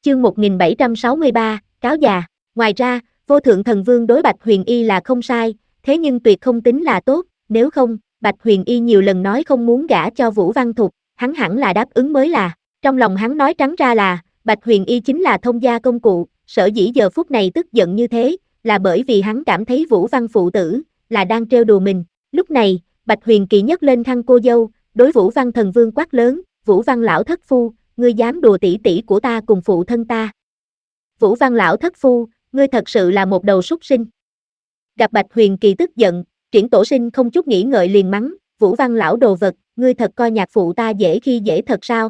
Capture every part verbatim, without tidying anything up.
Chương một nghìn bảy trăm sáu mươi ba, cáo già. Ngoài ra, vô thượng thần vương đối Bạch Huyền Y là không sai, thế nhưng tuyệt không tính là tốt, nếu không, Bạch Huyền Y nhiều lần nói không muốn gả cho Vũ Văn Thục, hắn hẳn là đáp ứng mới là. Trong lòng hắn nói trắng ra là, Bạch Huyền Y chính là thông gia công cụ, sở dĩ giờ phút này tức giận như thế, là bởi vì hắn cảm thấy Vũ Văn phụ tử, là đang trêu đùa mình. Lúc này, Bạch Huyền Kỳ nhấc lên khăn cô dâu, đối Vũ Văn thần vương quát lớn, Vũ Văn lão thất phu, ngươi dám đùa tỷ tỷ của ta cùng phụ thân ta. Vũ Văn lão thất phu, ngươi thật sự là một đầu súc sinh. Gặp Bạch Huyền Kỳ tức giận, Triển Tổ Sinh không chút nghĩ ngợi liền mắng, Vũ Văn lão đồ vật, ngươi thật coi nhạc phụ ta dễ khi dễ thật sao?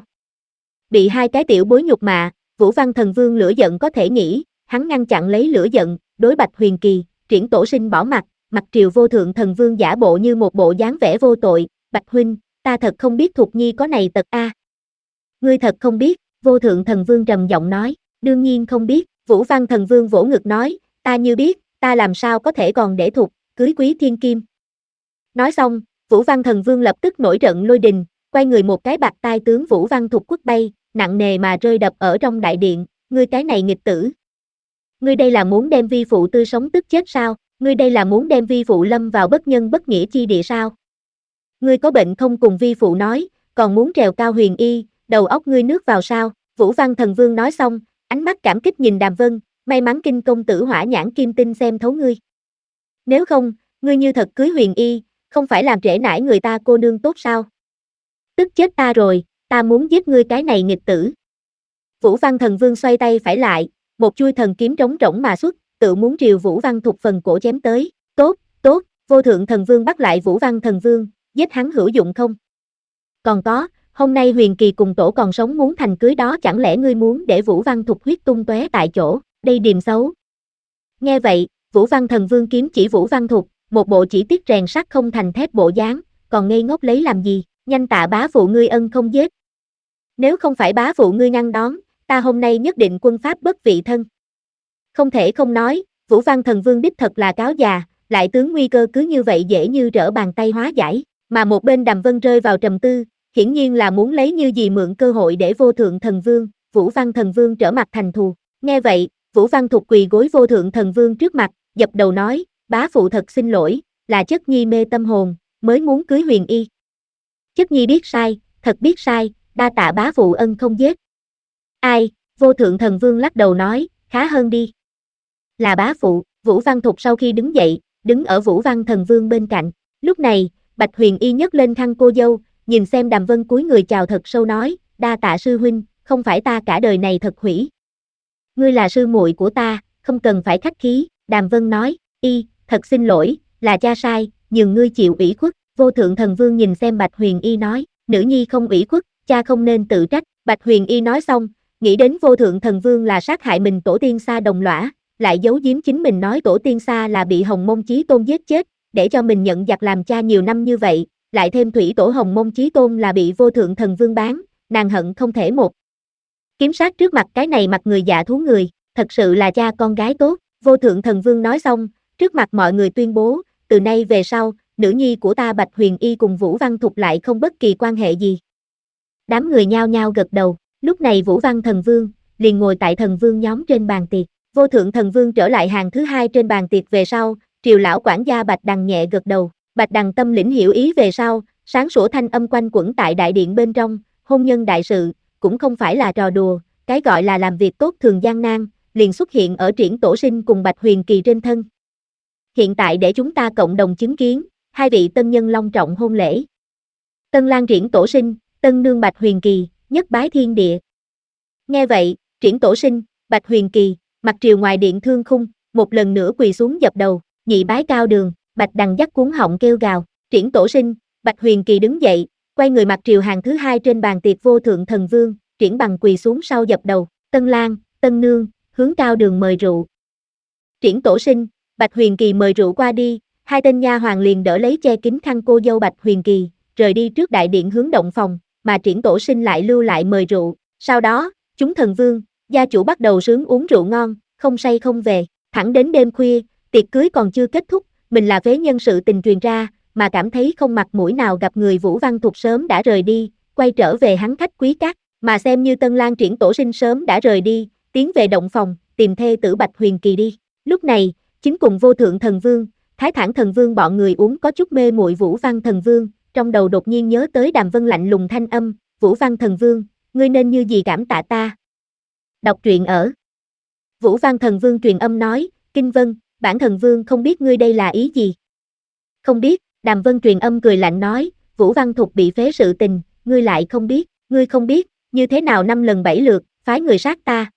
Bị hai cái tiểu bối nhục mạ, Vũ Văn thần vương lửa giận có thể nghĩ, hắn ngăn chặn lấy lửa giận, đối Bạch Huyền Kỳ, Triển Tổ Sinh bỏ mặt, mặt triều vô thượng thần vương giả bộ như một bộ dáng vẻ vô tội, Bạch huynh, ta thật không biết Thục Nhi có này tật a. Ngươi thật không biết, vô thượng thần vương trầm giọng nói, đương nhiên không biết, Vũ Văn thần vương vỗ ngực nói, ta như biết, ta làm sao có thể còn để Thục, cưới Quý Thiên Kim. Nói xong, Vũ Văn thần vương lập tức nổi trận lôi đình, quay người một cái bạt tai tướng Vũ Văn Thục quất bay, nặng nề mà rơi đập ở trong đại điện, ngươi cái này nghịch tử. Ngươi đây là muốn đem vi phụ tươi sống tức chết sao, ngươi đây là muốn đem vi phụ lâm vào bất nhân bất nghĩa chi địa sao. Ngươi có bệnh không cùng vi phụ nói, còn muốn trèo cao Huyền Y, đầu óc ngươi nước vào sao, Vũ Văn thần vương nói xong, ánh mắt cảm kích nhìn Đàm Vân, may mắn Kinh công tử hỏa nhãn kim tinh xem thấu ngươi. Nếu không, ngươi như thật cưới Huyền Y, không phải làm trễ nải người ta cô nương tốt sao? Tức chết ta rồi, ta muốn giết ngươi cái này nghịch tử. Vũ Văn thần vương xoay tay phải lại, một chuôi thần kiếm trống rỗng mà xuất, tự muốn triều Vũ Văn Thục phần cổ chém tới, tốt, tốt, vô thượng thần vương bắt lại Vũ Văn thần vương, giết hắn hữu dụng không? Còn có, hôm nay Huyền Kỳ cùng tổ còn sống muốn thành cưới đó chẳng lẽ ngươi muốn để Vũ Văn Thục huyết tung tóe tại chỗ, đây điềm xấu. Nghe vậy, Vũ Văn thần vương kiếm chỉ Vũ Văn Thục, một bộ chỉ tiếc rèn sắt không thành thép bộ dáng, còn ngây ngốc lấy làm gì, nhanh tạ bá phụ ngươi ân không giết. Nếu không phải bá phụ ngươi ngăn đón, ta hôm nay nhất định quân pháp bất vị thân. Không thể không nói, Vũ Văn thần vương đích thật là cáo già, lại tướng nguy cơ cứ như vậy dễ như trở bàn tay hóa giải, mà một bên Đàm Vân rơi vào trầm tư, hiển nhiên là muốn lấy như gì mượn cơ hội để vô thượng thần vương, Vũ Văn thần vương trở mặt thành thù. Nghe vậy, Vũ Văn Thục quỳ gối vô thượng thần vương trước mặt, dập đầu nói, bá phụ thật xin lỗi, là chất nhi mê tâm hồn, mới muốn cưới Huyền Y. Chất nhi biết sai, thật biết sai, đa tạ bá phụ ân không giết. Ai, vô thượng thần vương lắc đầu nói, khá hơn đi. Là bá phụ, Vũ Văn Thục sau khi đứng dậy, đứng ở Vũ Văn thần vương bên cạnh. Lúc này, Bạch Huyền Y nhấc lên khăn cô dâu, nhìn xem Đàm Vân cúi người chào thật sâu nói, đa tạ sư huynh, không phải ta cả đời này thật hủy. Ngươi là sư muội của ta, không cần phải khách khí, Đàm Vân nói, y, thật xin lỗi, là cha sai, nhường ngươi chịu ủy khuất. Vô thượng thần vương nhìn xem Bạch Huyền Y nói, nữ nhi không ủy khuất, cha không nên tự trách. Bạch Huyền Y nói xong, nghĩ đến vô thượng thần vương là sát hại mình tổ tiên xa đồng lõa, lại giấu giếm chính mình nói tổ tiên xa là bị Hồng Mông Chí Tôn giết chết, để cho mình nhận giặc làm cha nhiều năm như vậy, lại thêm thủy tổ Hồng Mông Chí Tôn là bị vô thượng thần vương bán, nàng hận không thể một kiếm sát trước mặt cái này mặt người dạ thú người, thật sự là cha con gái tốt. Vô thượng thần vương nói xong, trước mặt mọi người tuyên bố, từ nay về sau, nữ nhi của ta Bạch Huyền Y cùng Vũ Văn Thục lại không bất kỳ quan hệ gì. Đám người nhao nhao gật đầu, lúc này Vũ Văn thần vương liền ngồi tại thần vương nhóm trên bàn tiệc. Vô thượng thần vương trở lại hàng thứ hai trên bàn tiệc về sau, triều lão quản gia Bạch Đằng nhẹ gật đầu. Bạch Đằng tâm lĩnh hiểu ý về sau, sáng sủa thanh âm quanh quẩn tại đại điện bên trong, hôn nhân đại sự, cũng không phải là trò đùa, cái gọi là làm việc tốt thường gian nan, liền xuất hiện ở Triển Tổ Sinh cùng Bạch Huyền Kỳ trên thân. Hiện tại để chúng ta cộng đồng chứng kiến, hai vị tân nhân long trọng hôn lễ. Tân lang Triển Tổ Sinh, tân nương Bạch Huyền Kỳ, nhất bái thiên địa. Nghe vậy, Triển Tổ Sinh, Bạch Huyền Kỳ, mặt triều ngoài điện thương khung, một lần nữa quỳ xuống dập đầu, nhị bái cao đường. Bạch Đằng dắt cuống họng kêu gào, Triển Tổ Sinh, Bạch Huyền Kỳ đứng dậy, quay người mặt triều hàng thứ hai trên bàn tiệc vô thượng thần vương, Triển Bằng quỳ xuống sau dập đầu, tân lang, tân nương, hướng cao đường mời rượu. Triển Tổ Sinh, Bạch Huyền Kỳ mời rượu qua đi, hai tên nha hoàng liền đỡ lấy che kín khăn cô dâu Bạch Huyền Kỳ, rời đi trước đại điện hướng động phòng, mà Triển Tổ Sinh lại lưu lại mời rượu. Sau đó, chúng thần vương, gia chủ bắt đầu sướng uống rượu ngon, không say không về, thẳng đến đêm khuya, tiệc cưới còn chưa kết thúc, mình là phế nhân sự tình truyền ra, mà cảm thấy không mặt mũi nào gặp người Vũ Văn Thục sớm đã rời đi, quay trở về hắn khách quý các, mà xem như tân lang Triển Tổ Sinh sớm đã rời đi, tiến về động phòng, tìm thê tử Bạch Huyền Kỳ đi. Lúc này, chính cùng Vô Thượng Thần Vương, Thái Thản Thần Vương bọn người uống có chút mê muội Vũ Văn Thần Vương, trong đầu đột nhiên nhớ tới Đàm Vân lạnh lùng thanh âm, Vũ Văn Thần Vương, ngươi nên như gì cảm tạ ta. Đọc truyện ở Vũ Văn Thần Vương truyền âm nói, Kinh Vân, bản Thần Vương không biết ngươi đây là ý gì. Không biết, Đàm Vân truyền âm cười lạnh nói, Vũ Văn Thục bị phế sự tình, ngươi lại không biết, ngươi không biết, như thế nào năm lần bảy lượt, phái người sát ta.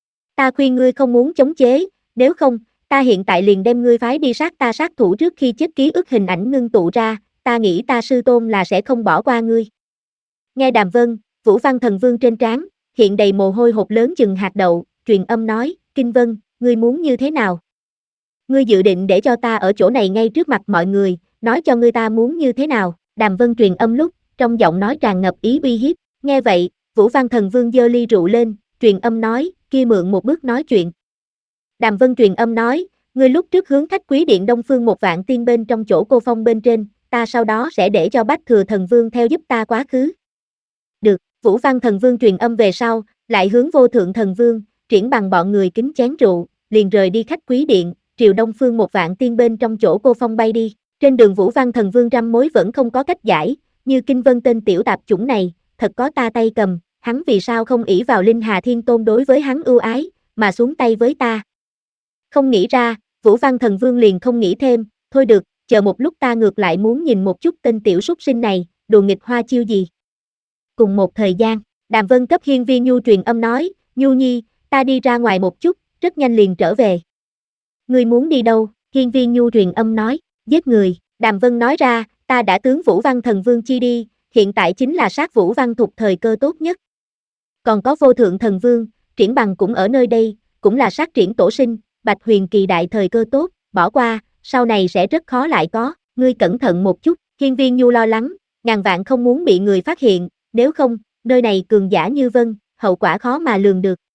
Ta khuyên ngươi không muốn chống chế, nếu không, ta hiện tại liền đem ngươi phái đi sát ta sát thủ trước khi chết ký ức hình ảnh ngưng tụ ra, ta nghĩ ta sư tôn là sẽ không bỏ qua ngươi. Nghe Đàm Vân, Vũ Văn Thần Vương trên trán hiện đầy mồ hôi hột lớn chừng hạt đậu, truyền âm nói, Kinh Vân, ngươi muốn như thế nào? Ngươi dự định để cho ta ở chỗ này ngay trước mặt mọi người, nói cho ngươi ta muốn như thế nào? Đàm Vân truyền âm lúc, trong giọng nói tràn ngập ý uy hiếp, nghe vậy, Vũ Văn Thần Vương giơ ly rượu lên, truyền âm nói, kia mượn một bước nói chuyện. Đàm Vân truyền âm nói, ngươi lúc trước hướng khách quý điện Đông Phương một vạn tiên bên trong chỗ cô phong bên trên, ta sau đó sẽ để cho Bách Thừa Thần Vương theo giúp ta quá khứ. Được, Vũ Văn Thần Vương truyền âm về sau, lại hướng Vô Thượng Thần Vương, Triển Bằng bọn người kính chén rượu, liền rời đi khách quý điện, triều Đông Phương một vạn tiên bên trong chỗ cô phong bay đi. Trên đường Vũ Văn Thần Vương trăm mối vẫn không có cách giải, như Kinh Vân tên tiểu tạp chủng này, thật có ta tay cầm, hắn vì sao không ỷ vào Linh Hà Thiên Tôn đối với hắn ưu ái, mà xuống tay với ta. Không nghĩ ra, Vũ Văn Thần Vương liền không nghĩ thêm, thôi được, chờ một lúc ta ngược lại muốn nhìn một chút tên tiểu súc sinh này, đùa nghịch hoa chiêu gì. Cùng một thời gian, Đàm Vân cấp Hiên Vi Nhu truyền âm nói, Nhu Nhi, ta đi ra ngoài một chút, rất nhanh liền trở về. Ngươi muốn đi đâu? Hiên Vi Nhu truyền âm nói, giết người. Đàm Vân nói ra, ta đã tướng Vũ Văn Thần Vương chi đi, hiện tại chính là sát Vũ Văn Thục thời cơ tốt nhất. Còn có Vô Thượng Thần Vương, Triển Bằng cũng ở nơi đây, cũng là sát Triển tổ sinh, Bạch Huyền Kỳ đại thời cơ tốt, bỏ qua, sau này sẽ rất khó lại có, ngươi cẩn thận một chút. Hiên Viên Nhu lo lắng, ngàn vạn không muốn bị người phát hiện, nếu không, nơi này cường giả như vân, hậu quả khó mà lường được.